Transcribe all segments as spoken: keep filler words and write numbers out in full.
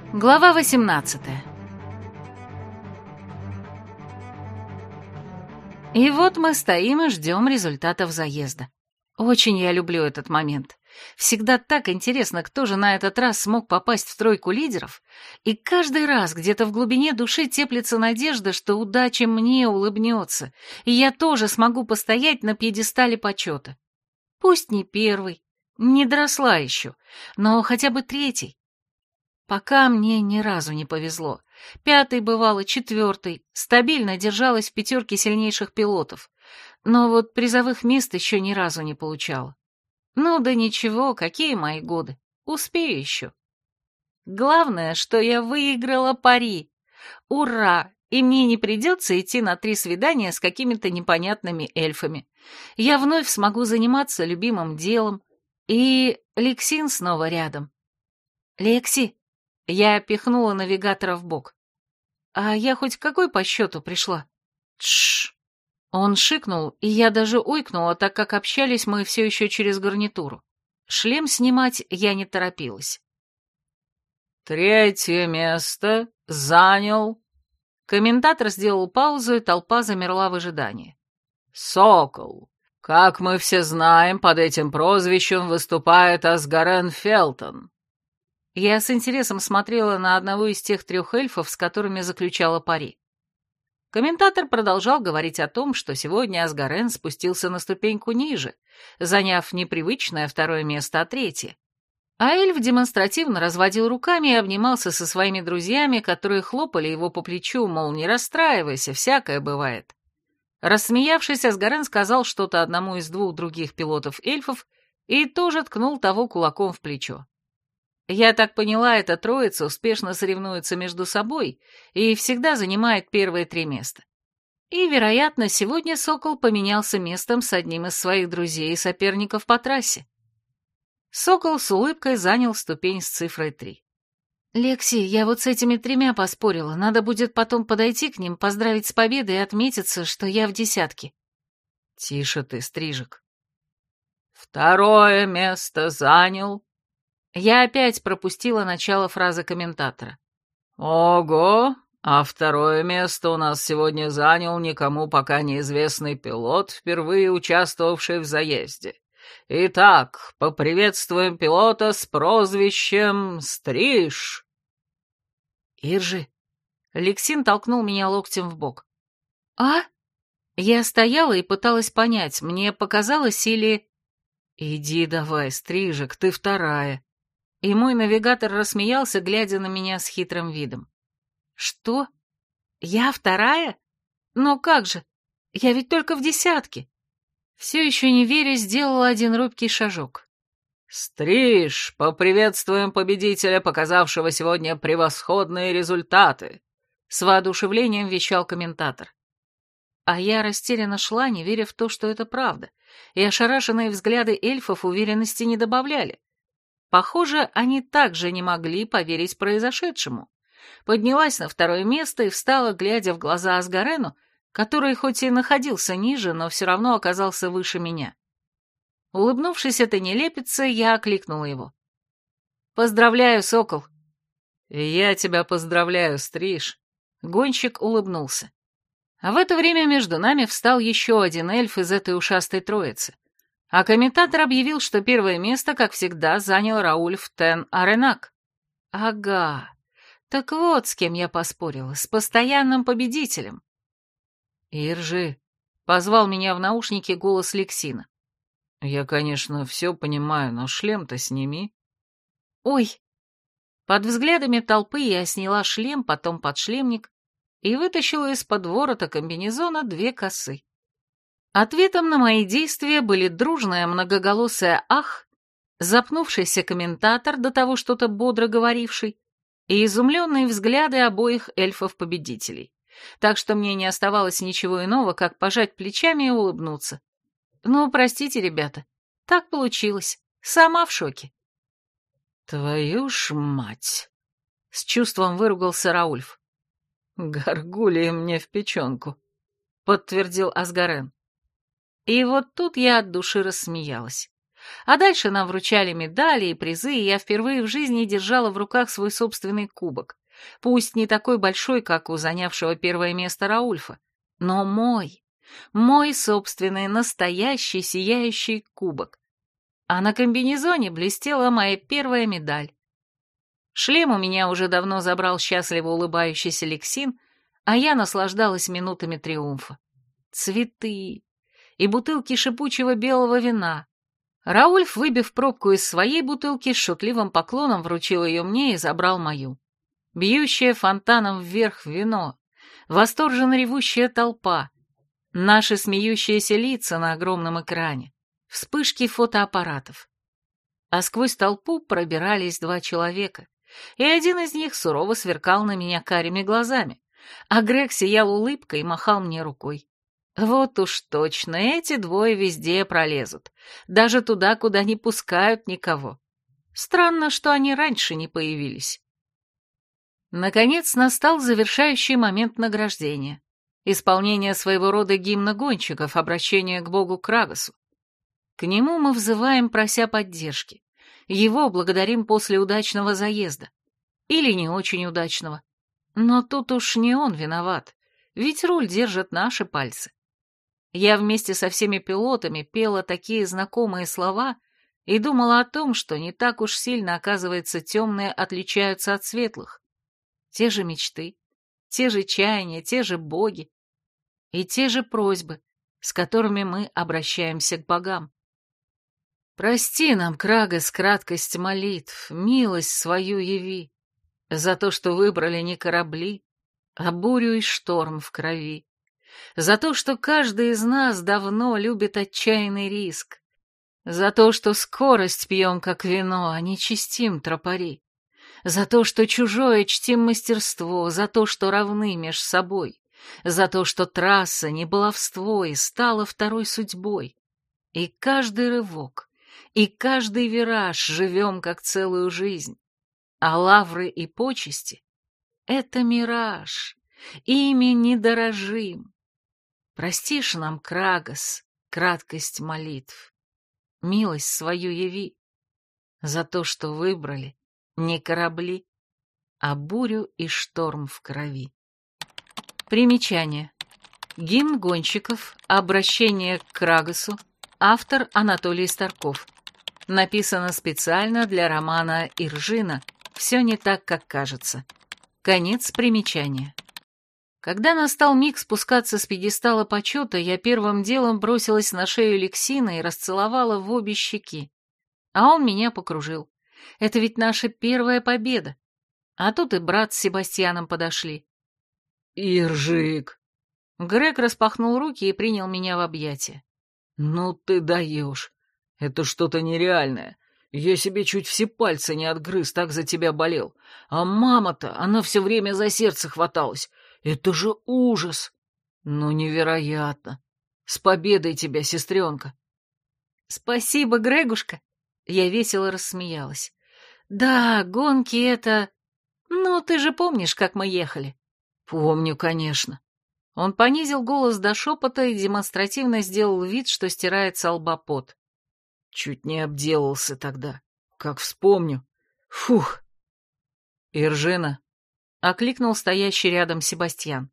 Глава восемнадцатая. И вот мы стоим и ждем результатов заезда. Очень я люблю этот момент. Всегда так интересно, кто же на этот раз смог попасть в тройку лидеров, и каждый раз где-то в глубине души теплится надежда, что удача мне улыбнется, и я тоже смогу постоять на пьедестале почета. Пусть не первый, не доросла еще, но хотя бы третий. Пока мне ни разу не повезло. Пятый, бывало, четвертый, стабильно держалась в пятерке сильнейших пилотов, но вот призовых мест еще ни разу не получала. Ну да ничего, какие мои годы, успею еще. Главное, что я выиграла пари. Ура! И мне не придется идти на три свидания с какими-то непонятными эльфами. Я вновь смогу заниматься любимым делом, и Лексин снова рядом. «Лекси!» Я пихнула навигатора в бок. «А я хоть какой по счету пришла?» «Тш!» Он шикнул, и я даже ойкнула, так как общались мы все еще через гарнитуру. Шлем снимать я не торопилась. «Третье место занял...» Комментатор сделал паузу, и толпа замерла в ожидании. «Сокол. Как мы все знаем, под этим прозвищем выступает Асгарен Фелтон». Я с интересом смотрела на одного из тех трех эльфов, с которыми заключала пари. Комментатор продолжал говорить о том, что сегодня Асгарен спустился на ступеньку ниже, заняв непривычное второе место, а третье. А эльф демонстративно разводил руками и обнимался со своими друзьями, которые хлопали его по плечу, мол, не расстраивайся, всякое бывает. Рассмеявшись, Асгарен сказал что-то одному из двух других пилотов-эльфов и тоже ткнул того кулаком в плечо. Я так поняла, эта троица успешно соревнуется между собой и всегда занимает первые три места. И, вероятно, сегодня Сокол поменялся местом с одним из своих друзей и соперников по трассе. Сокол с улыбкой занял ступень с цифрой три. «Лекси, я вот с этими тремя поспорила. Надо будет потом подойти к ним, поздравить с победой и отметиться, что я в десятке». «Тише ты, Стрижик». «Второе место занял...» Я опять пропустила начало фразы комментатора. «Ого! А второе место у нас сегодня занял никому пока неизвестный пилот, впервые участвовавший в заезде. Итак, поприветствуем пилота с прозвищем Стриж». «Иржи!» Лексин толкнул меня локтем в бок. «А?» Я стояла и пыталась понять, мне показалось или... «Иди давай, Стрижик, ты вторая». И мой навигатор рассмеялся, глядя на меня с хитрым видом. «Что? Я вторая? Но как же? Я ведь только в десятке». Все еще не веря, сделала один робкий шажок. «Стриж, поприветствуем победителя, показавшего сегодня превосходные результаты», — с воодушевлением вещал комментатор. А я растерянно шла, не веря в то, что это правда, и ошарашенные взгляды эльфов уверенности не добавляли. Похоже, они также не могли поверить произошедшему. Поднялась на второе место и встала, глядя в глаза Асгарену, который хоть и находился ниже, но все равно оказался выше меня. Улыбнувшись этой нелепице, я окликнула его. «Поздравляю, Сокол!» «И я тебя поздравляю, Стриж!» Гонщик улыбнулся. А в это время между нами встал еще один эльф из этой ушастой троицы. А комментатор объявил, что первое место, как всегда, занял Раульф Тен Аренак. Ага, так вот с кем я поспорила, с постоянным победителем. «Иржи», — позвал меня в наушнике голос Лексина. «Я, конечно, все понимаю, но шлем-то сними». «Ой». Под взглядами толпы я сняла шлем, потом подшлемник и вытащила из-под ворота комбинезона две косы. Ответом на мои действия были дружное многоголосое «ах», запнувшийся комментатор, до того что-то бодро говоривший, и изумленные взгляды обоих эльфов-победителей. Так что мне не оставалось ничего иного, как пожать плечами и улыбнуться. Ну, простите, ребята, так получилось. Сама в шоке. «Твою ж мать!» — с чувством выругался Раульф. «Горгульи мне в печенку», — подтвердил Асгарен. И вот тут я от души рассмеялась. А дальше нам вручали медали и призы, и я впервые в жизни держала в руках свой собственный кубок. Пусть не такой большой, как у занявшего первое место Раульфа, но мой, мой собственный настоящий сияющий кубок. А на комбинезоне блестела моя первая медаль. Шлем у меня уже давно забрал счастливо улыбающийся Лексин, а я наслаждалась минутами триумфа. Цветы и бутылки шипучего белого вина. Раульф, выбив пробку из своей бутылки, с шутливым поклоном вручил ее мне и забрал мою. Бьющее фонтаном вверх вино, восторженно ревущая толпа, наши смеющиеся лица на огромном экране, вспышки фотоаппаратов. А сквозь толпу пробирались два человека, и один из них сурово сверкал на меня карими глазами, а Грег сиял улыбкой и махал мне рукой. Вот уж точно, эти двое везде пролезут, даже туда, куда не пускают никого. Странно, что они раньше не появились. Наконец настал завершающий момент награждения. Исполнение своего рода гимна гонщиков, обращение к богу Крагасу. К нему мы взываем, прося поддержки. Его благодарим после удачного заезда. Или не очень удачного. Но тут уж не он виноват, ведь руль держат наши пальцы. Я вместе со всеми пилотами пела такие знакомые слова и думала о том, что не так уж сильно, оказывается, темные отличаются от светлых. Те же мечты, те же чаяния, те же боги и те же просьбы, с которыми мы обращаемся к богам. Прости нам, Крагас, краткость молитв, милость свою яви, за то, что выбрали не корабли, а бурю и шторм в крови, за то, что каждый из нас давно любит отчаянный риск, за то, что скорость пьем, как вино, а не чистим тропари, за то, что чужое чтим мастерство, за то, что равны меж собой, за то, что трасса не баловство и стала второй судьбой. И каждый рывок, и каждый вираж живем, как целую жизнь, а лавры и почести — это мираж, ими не дорожим. Простишь нам, Крагас, краткость молитв, милость свою яви, за то, что выбрали не корабли, а бурю и шторм в крови. Примечание. Гимн гонщиков, обращение к Крагасу, автор Анатолий Старков. Написано специально для романа Иржина «Все не так, как кажется». Конец примечания. Когда настал миг спускаться с пьедестала почета, я первым делом бросилась на шею Лексина и расцеловала в обе щеки. А он меня покружил. Это ведь наша первая победа. А тут и брат с Себастьяном подошли. «Иржик!» Грег распахнул руки и принял меня в объятия. «Ну ты даешь! Это что-то нереальное. Я себе чуть все пальцы не отгрыз, так за тебя болел. А мама-то, она все время за сердце хваталась. Это же ужас! Ну, невероятно! С победой тебя, сестренка!» «Спасибо, Грегушка!» Я весело рассмеялась. «Да, гонки — это... Ну, ты же помнишь, как мы ехали?» «Помню, конечно». Он понизил голос до шепота и демонстративно сделал вид, что стирает со лба пот. «Чуть не обделался тогда. Как вспомню. Фух!» «Иржина!» — окликнул стоящий рядом Себастьян.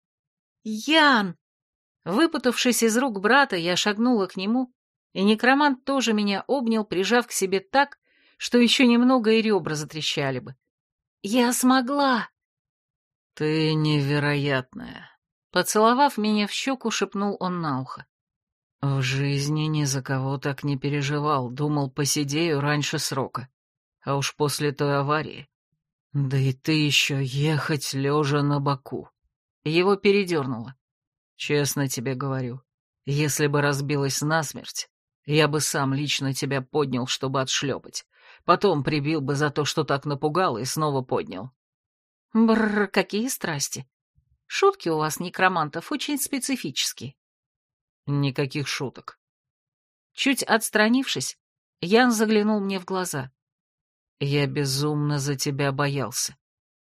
«Ян!» Выпутавшись из рук брата, я шагнула к нему, и некромант тоже меня обнял, прижав к себе так, что еще немного и ребра затрещали бы. «Я смогла!» «Ты невероятная!» Поцеловав меня в щеку, шепнул он на ухо. «В жизни ни за кого так не переживал, думал, посидею раньше срока. А уж после той аварии. Да и ты еще ехать лежа на боку». Его передернуло. «Честно тебе говорю, если бы разбилась насмерть, я бы сам лично тебя поднял, чтобы отшлепать. Потом прибил бы за то, что так напугал, и снова поднял». Бррр, какие страсти. Шутки у вас, некромантов, очень специфические. Никаких шуток. Чуть отстранившись, Ян заглянул мне в глаза. Я безумно за тебя боялся.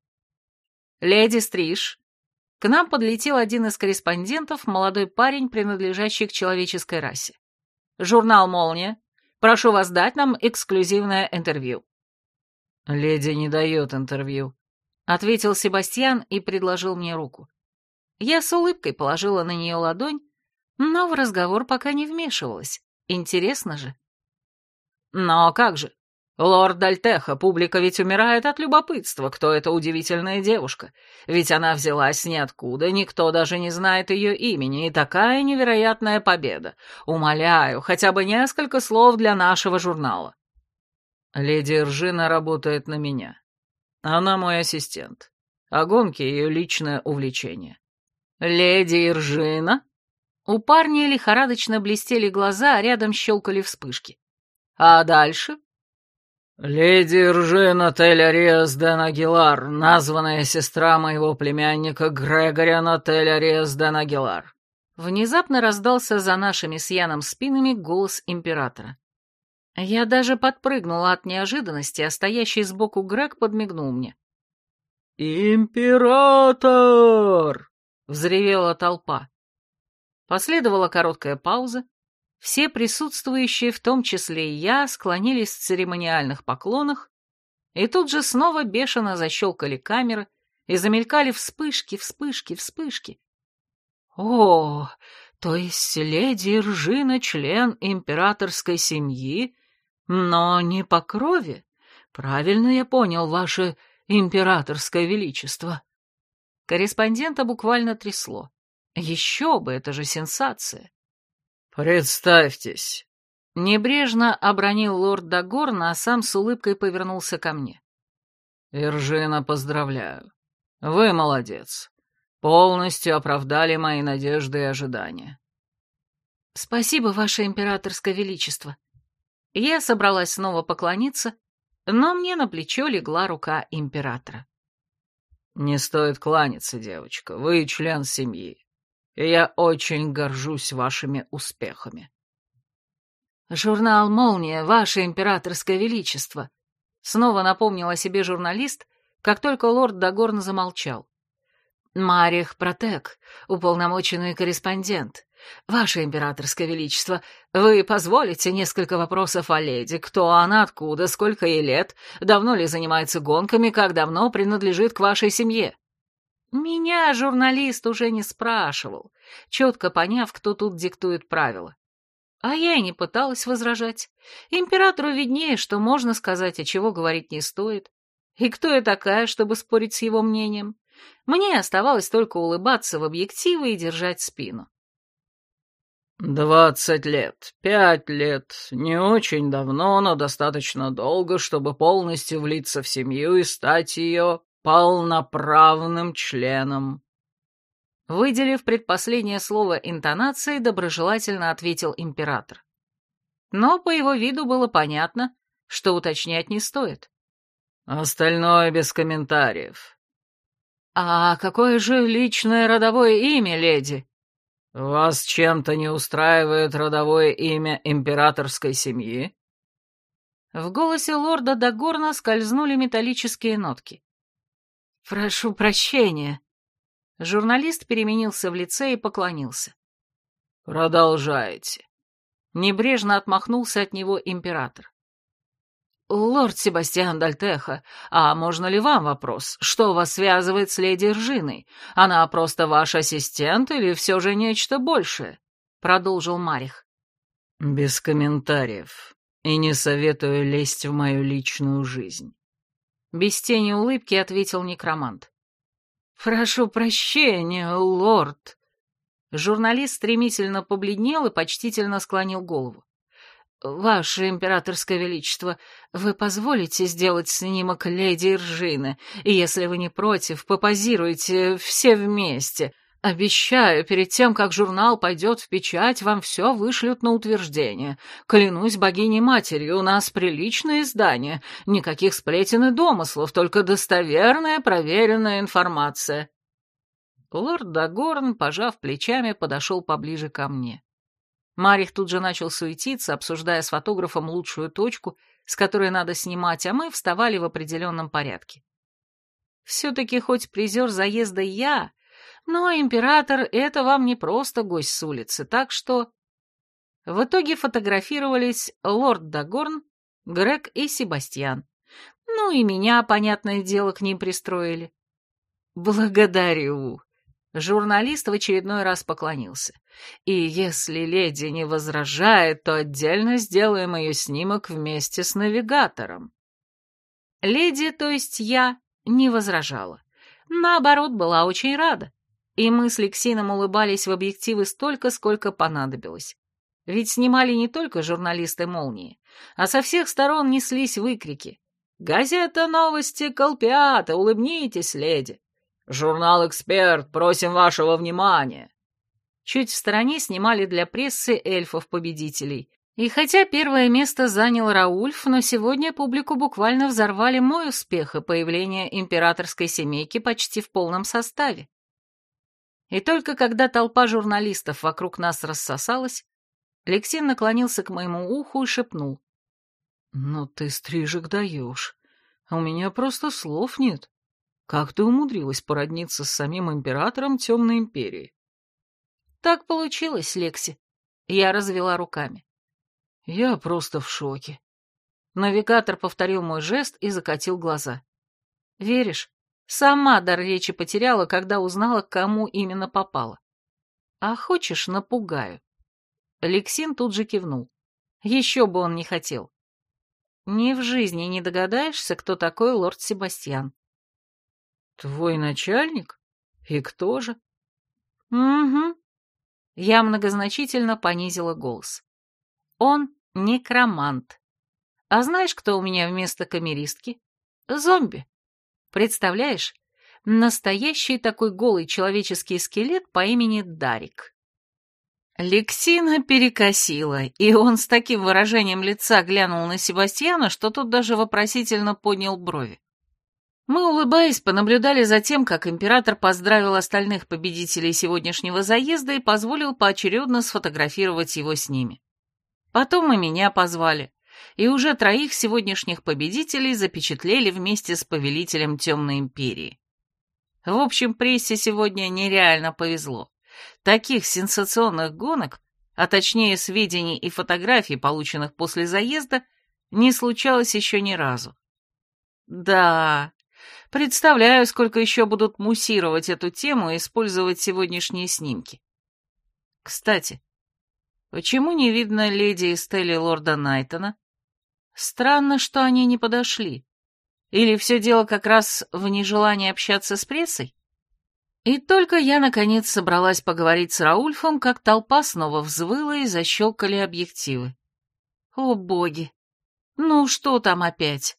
Леди Стриж. К нам подлетел один из корреспондентов, молодой парень, принадлежащий к человеческой расе. Журнал «Молния» Прошу вас дать нам эксклюзивное интервью». «Леди не дает интервью», — ответил Себастьян и предложил мне руку. Я с улыбкой положила на нее ладонь, но в разговор пока не вмешивалась. Интересно же. «Но как же? Лорд Дальтеха, публика ведь умирает от любопытства, кто эта удивительная девушка. Ведь она взялась ниоткуда, никто даже не знает ее имени, и такая невероятная победа. Умоляю, хотя бы несколько слов для нашего журнала». «Леди Иржина работает на меня. Она мой ассистент, а гонки — ее личное увлечение». «Леди Иржина?» У парня лихорадочно блестели глаза, а рядом щелкали вспышки. «А дальше?» «Леди Иржина Тель-Ариас Ден Агилар, названная сестра моего племянника Грегориана Тель-Ариас Ден Агилар». Внезапно раздался за нашими с Яном спинами голос императора. Я даже подпрыгнула от неожиданности, а стоящий сбоку Грег подмигнул мне. «Император!» — взревела толпа. Последовала короткая пауза. Все присутствующие, в том числе и я, склонились в церемониальных поклонах, и тут же снова бешено защелкали камеры и замелькали вспышки, вспышки, вспышки. О, то есть леди Иржина член императорской семьи, но не по крови? Правильно я понял, ваше императорское величество. Корреспондента буквально трясло. Еще бы, это же сенсация. «Представьтесь», — небрежно обронил лорд Дагорн, а сам с улыбкой повернулся ко мне. «Иржина, поздравляю. Вы молодец. Полностью оправдали мои надежды и ожидания». «Спасибо, ваше императорское величество». Я собралась снова поклониться, но мне на плечо легла рука императора. «Не стоит кланяться, девочка, вы член семьи, и я очень горжусь вашими успехами». «Журнал «Молния», ваше императорское величество», — снова напомнил о себе журналист, как только лорд Дагорн замолчал. «Марих Протек, уполномоченный корреспондент. Ваше императорское величество, вы позволите несколько вопросов о леди? Кто она, откуда, сколько ей лет, давно ли занимается гонками, как давно принадлежит к вашей семье?» Меня журналист уже не спрашивал, четко поняв, кто тут диктует правила. А я и не пыталась возражать. Императору виднее, что можно сказать, а чего говорить не стоит. И кто я такая, чтобы спорить с его мнением? Мне оставалось только улыбаться в объективы и держать спину. «Двадцать лет, пять лет, не очень давно, но достаточно долго, чтобы полностью влиться в семью и стать ее полноправным членом». Выделив предпоследнее слово интонацией, доброжелательно ответил император. Но по его виду было понятно, что уточнять не стоит. «Остальное без комментариев». «А какое же личное родовое имя, леди?» «Вас чем-то не устраивает родовое имя императорской семьи?» В голосе лорда Дагорна скользнули металлические нотки. «Прошу прощения». Журналист переменился в лице и поклонился. «Продолжайте». Небрежно отмахнулся от него император. «Лорд Себастьян Дальтеха, а можно ли вам вопрос? Что вас связывает с леди Иржиной? Она просто ваш ассистент или все же нечто большее?» Продолжил Марих. «Без комментариев. И не советую лезть в мою личную жизнь». Без тени улыбки ответил некромант. «Прошу прощения, лорд». Журналист стремительно побледнел и почтительно склонил голову. «Ваше императорское величество, вы позволите сделать снимок леди Иржины, и если вы не против, попозируйте все вместе. Обещаю, перед тем, как журнал пойдет в печать, вам все вышлют на утверждение. Клянусь богиней-матерью, у нас приличное издание, никаких сплетен и домыслов, только достоверная, проверенная информация». Лорд Дагорн, пожав плечами, подошел поближе ко мне. Марих тут же начал суетиться, обсуждая с фотографом лучшую точку, с которой надо снимать, а мы вставали в определенном порядке. Все-таки хоть призер заезда я, но император — это вам не просто гость с улицы, так что... В итоге фотографировались лорд Дагорн, Грег и Себастьян. Ну и меня, понятное дело, к ним пристроили. «Благодарю!» Журналист в очередной раз поклонился. «И если леди не возражает, то отдельно сделаем ее снимок вместе с навигатором». Леди, то есть я, не возражала. Наоборот, была очень рада. И мы с Лексином улыбались в объективы столько, сколько понадобилось. Ведь снимали не только журналисты «Молнии», а со всех сторон неслись выкрики. «Газета «Новости Колпиата», улыбнитесь, леди! Журнал «Эксперт», просим вашего внимания!» Чуть в стороне снимали для прессы эльфов-победителей. И хотя первое место занял Раульф, но сегодня публику буквально взорвали мой успех и появление императорской семейки почти в полном составе. И только когда толпа журналистов вокруг нас рассосалась, Лексин наклонился к моему уху и шепнул. «Ну ты стрижек даешь. А у меня просто слов нет. Как ты умудрилась породниться с самим императором Темной Империи?» «Так получилось, Лекси». Я развела руками. «Я просто в шоке». Навигатор повторил мой жест и закатил глаза. «Веришь, сама дар речи потеряла, когда узнала, к кому именно попала. А хочешь, напугаю?» Лексин тут же кивнул. Еще бы он не хотел. «Ни в жизни не догадаешься, кто такой лорд Себастьян». «Твой начальник? И кто же?» «Угу». Я многозначительно понизила голос. «Он некромант. А знаешь, кто у меня вместо камеристки? Зомби. Представляешь, настоящий такой голый человеческий скелет по имени Дарик». Лексина перекосила, и он с таким выражением лица глянул на Себастьяна, что тот даже вопросительно поднял брови. Мы, улыбаясь, понаблюдали за тем, как император поздравил остальных победителей сегодняшнего заезда и позволил поочередно сфотографировать его с ними. Потом и меня позвали, и уже троих сегодняшних победителей запечатлели вместе с повелителем Темной Империи. В общем, прессе сегодня нереально повезло. Таких сенсационных гонок, а точнее сведений и фотографий, полученных после заезда, не случалось еще ни разу. Да, представляю, сколько еще будут муссировать эту тему и использовать сегодняшние снимки. Кстати, почему не видно леди Эстель и лорда Найтона? Странно, что они не подошли. Или все дело как раз в нежелании общаться с прессой? И только я, наконец, собралась поговорить с Раульфом, как толпа снова взвыла и защелкали объективы. О, боги! Ну, что там опять?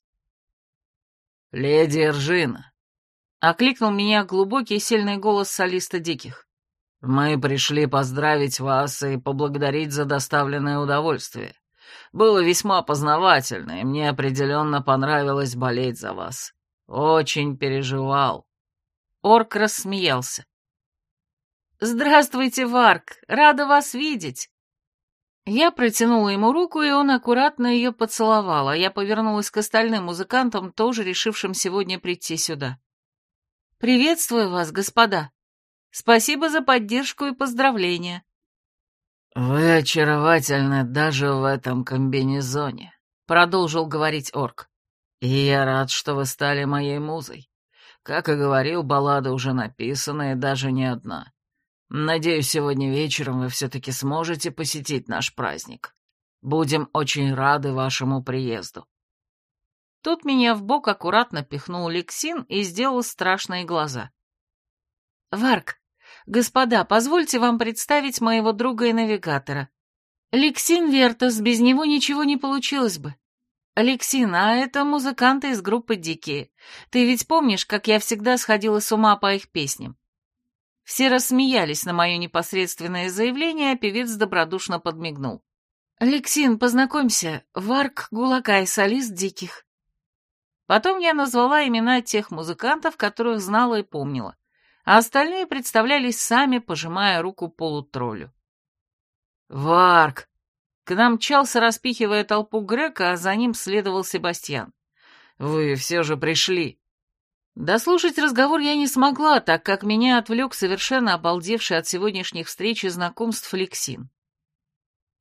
«Леди Эржина!» — окликнул меня глубокий и сильный голос солиста Диких. «Мы пришли поздравить вас и поблагодарить за доставленное удовольствие. Было весьма познавательно, и мне определенно понравилось болеть за вас. Очень переживал». Орк рассмеялся. «Здравствуйте, Варк! Рада вас видеть!» Я протянула ему руку, и он аккуратно ее поцеловал, а я повернулась к остальным музыкантам, тоже решившим сегодня прийти сюда. «Приветствую вас, господа! Спасибо за поддержку и поздравления!» «Вы очаровательны даже в этом комбинезоне», — продолжил говорить орк. «И я рад, что вы стали моей музой. Как и говорил, баллада уже написана, и даже не одна. Надеюсь, сегодня вечером вы все-таки сможете посетить наш праздник. Будем очень рады вашему приезду». Тут меня в бок аккуратно пихнул Лексин и сделал страшные глаза. «Варк, господа, позвольте вам представить моего друга и навигатора. Лексин Вертас, без него ничего не получилось бы. Лексин, а это музыканты из группы «Дикие». Ты ведь помнишь, как я всегда сходила с ума по их песням?» Все рассмеялись на мое непосредственное заявление, а певец добродушно подмигнул. «Лексин, познакомься, Варк Гулакай, солист «Диких». Потом я назвала имена тех музыкантов, которых знала и помнила, а остальные представлялись сами, пожимая руку полутроллю. «Варк!» К нам мчался, распихивая толпу Грека, а за ним следовал Себастьян. «Вы все же пришли!» Дослушать разговор я не смогла, так как меня отвлек совершенно обалдевший от сегодняшних встреч и знакомств Лексин.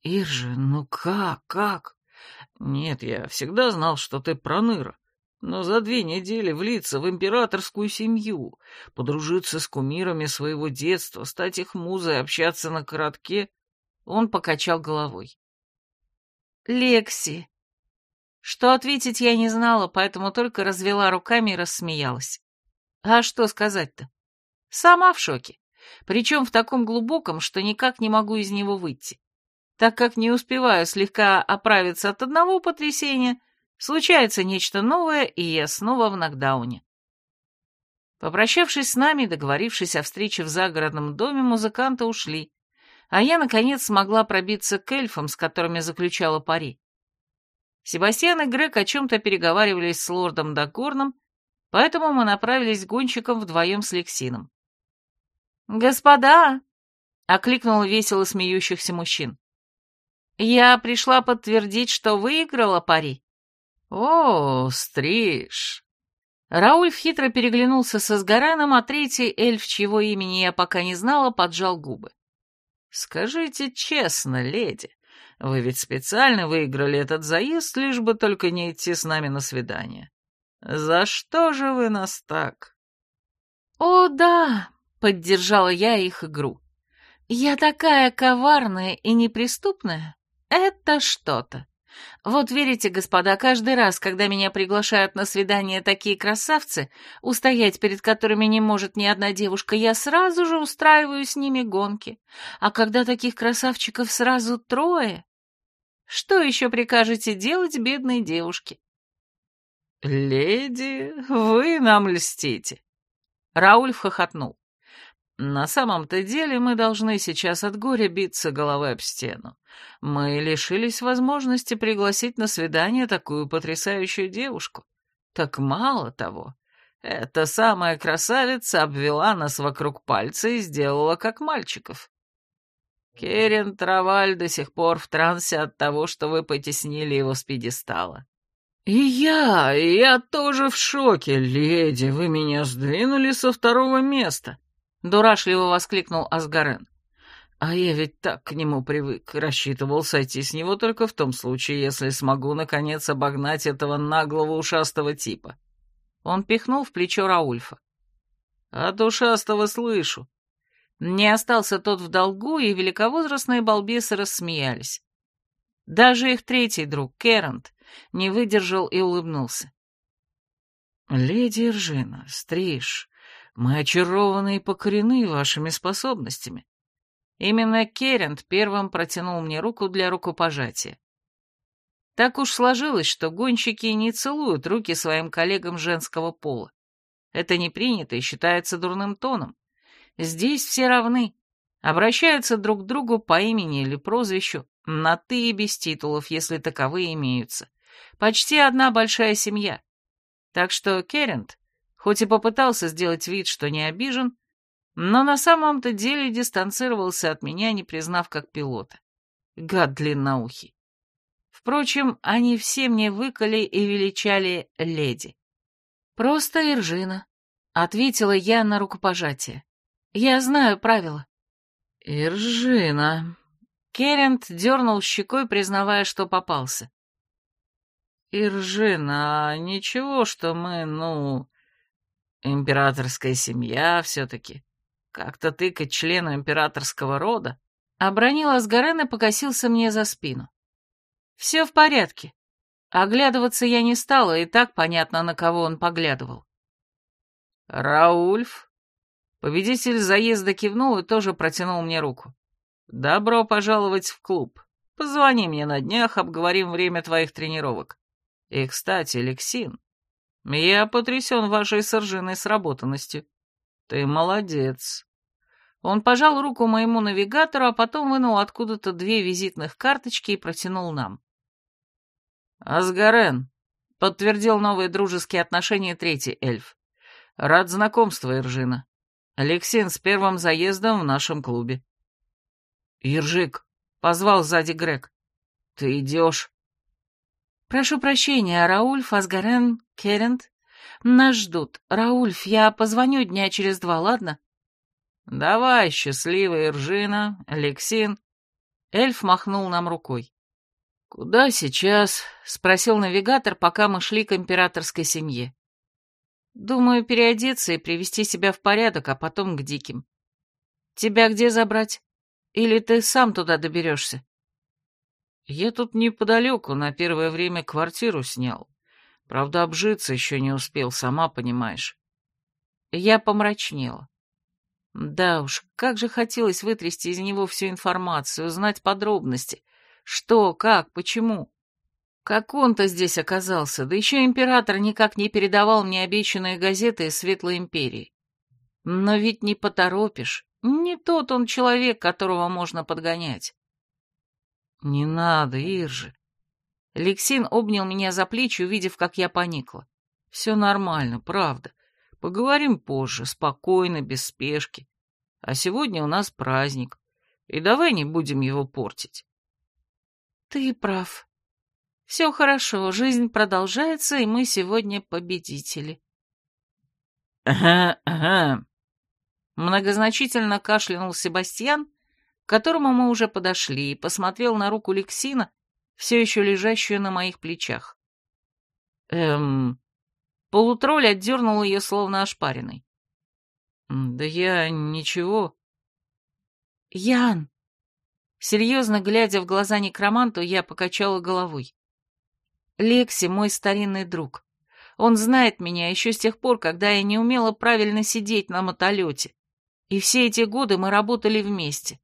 Иржи, ну как, как? Нет, я всегда знал, что ты проныра. Но за две недели влиться в императорскую семью, подружиться с кумирами своего детства, стать их музой, общаться на коротке, он покачал головой. Лекси. Что ответить я не знала, поэтому только развела руками и рассмеялась. А что сказать-то? Сама в шоке. Причем в таком глубоком, что никак не могу из него выйти. Так как не успеваю слегка оправиться от одного потрясения, случается нечто новое, и я снова в нокдауне. Попрощавшись с нами, договорившись о встрече в загородном доме, музыканты ушли, а я, наконец, смогла пробиться к эльфам, с которыми заключала пари. Себастьян и Грег о чем-то переговаривались с лордом Дагорном, поэтому мы направились гонщиком вдвоем с Лексином. «Господа!» — окликнул весело смеющихся мужчин. «Я пришла подтвердить, что выиграла пари». «О, Стриж!» Раульф хитро переглянулся со Сгареном, а третий эльф, чьего имени я пока не знала, поджал губы. «Скажите честно, леди, вы ведь специально выиграли этот заезд, лишь бы только не идти с нами на свидание. За что же вы нас так?» «О, да!» — поддержала я их игру. «Я такая коварная и неприступная. Это что-то. Вот верите, господа, каждый раз, когда меня приглашают на свидание такие красавцы, устоять перед которыми не может ни одна девушка, я сразу же устраиваю с ними гонки. А когда таких красавчиков сразу трое, что еще прикажете делать бедной девушке?» «Леди, вы нам льстите!» Раульф хохотнул. «На самом-то деле мы должны сейчас от горя биться головой об стену. Мы лишились возможности пригласить на свидание такую потрясающую девушку. Так мало того, эта самая красавица обвела нас вокруг пальца и сделала как мальчиков. Керен Траваль до сих пор в трансе от того, что вы потеснили его с пьедестала». «И я, и я тоже в шоке, леди, вы меня сдвинули со второго места», — дурашливо воскликнул Асгарен. «А я ведь так к нему привык, рассчитывал сойти с него только в том случае, если смогу, наконец, обогнать этого наглого ушастого типа». Он пихнул в плечо Раульфа. «От ушастого слышу». Не остался тот в долгу, и великовозрастные балбесы рассмеялись. Даже их третий друг, Керант, не выдержал и улыбнулся. «Леди Иржина, Стриж, мы очарованы и покорены вашими способностями». Именно Керант первым протянул мне руку для рукопожатия. Так уж сложилось, что гонщики не целуют руки своим коллегам женского пола. Это не принято и считается дурным тоном. Здесь все равны, обращаются друг к другу по имени или прозвищу, на «ты» и без титулов, если таковые имеются. Почти одна большая семья. Так что Керент, хоть и попытался сделать вид, что не обижен, но на самом-то деле дистанцировался от меня, не признав как пилота. Гад длинноухий. Впрочем, они все мне выкали и величали леди. «Просто Иржина», — ответила я на рукопожатие. «Я знаю правила». «Иржина», — Керент дернул щекой, признавая, что попался. «Иржина, а ничего, что мы, ну, императорская семья все-таки. Как-то тыкать члену императорского рода?» Обронил Асгарен и покосился мне за спину. «Все в порядке. Оглядываться я не стала, и так понятно, на кого он поглядывал». «Раульф?» Победитель заезда кивнул и тоже протянул мне руку. «Добро пожаловать в клуб. Позвони мне на днях, обговорим время твоих тренировок. И, кстати, Лексин, я потрясен вашей с Иржиной сработанностью. Ты молодец». Он пожал руку моему навигатору, а потом вынул откуда-то две визитных карточки и протянул нам. «Асгарен», — подтвердил новые дружеские отношения третий эльф. «Рад знакомству, Иржина. Лексин с первым заездом в нашем клубе». «Иржик», — позвал сзади Грег, — «ты идешь?» «Прошу прощения, Раульф, Асгарен, Керент. Нас ждут. Раульф, я позвоню дня через два, ладно?» «Давай, счастливая Иржина, Лексин». Эльф махнул нам рукой. «Куда сейчас?» — спросил навигатор, пока мы шли к императорской семье. «Думаю, переодеться и привести себя в порядок, а потом к диким. Тебя где забрать? Или ты сам туда доберешься?» «Я тут неподалеку на первое время квартиру снял. Правда, обжиться еще не успел, сама понимаешь». Я помрачнела. Да уж, как же хотелось вытрясти из него всю информацию, узнать подробности. Что, как, почему? Как он-то здесь оказался, да еще император никак не передавал мне обещанные газеты из Светлой Империи. Но ведь не поторопишь, не тот он человек, которого можно подгонять. Не надо, Иржи. Лексин обнял меня за плечи, увидев, как я поникла. Все нормально, правда. Поговорим позже, спокойно, без спешки. А сегодня у нас праздник, и давай не будем его портить. Ты прав. Все хорошо, жизнь продолжается, и мы сегодня победители. Ага, ага. Многозначительно кашлянул Себастьян, к которому мы уже подошли, и посмотрел на руку Лексина, все еще лежащую на моих плечах. Эм... Полутролль отдернул ее, словно ошпаренный. «Да я ничего». «Ян!» Серьезно глядя в глаза некроманту, я покачала головой. «Лекси мой старинный друг. Он знает меня еще с тех пор, когда я не умела правильно сидеть на мотолете. И все эти годы мы работали вместе».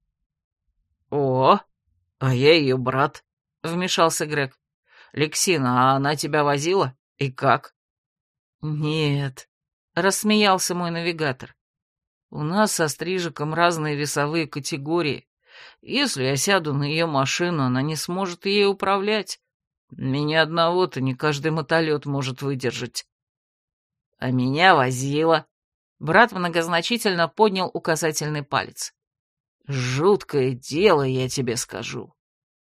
«О, а я ее брат», — вмешался Грег. «Лексина, а она тебя возила? И как?» «Нет», — рассмеялся мой навигатор. «У нас со Стрижиком разные весовые категории. Если я сяду на ее машину, она не сможет ей управлять. Меня одного-то не каждый мотолет может выдержать». «А меня возила». Брат многозначительно поднял указательный палец. «Жуткое дело, я тебе скажу».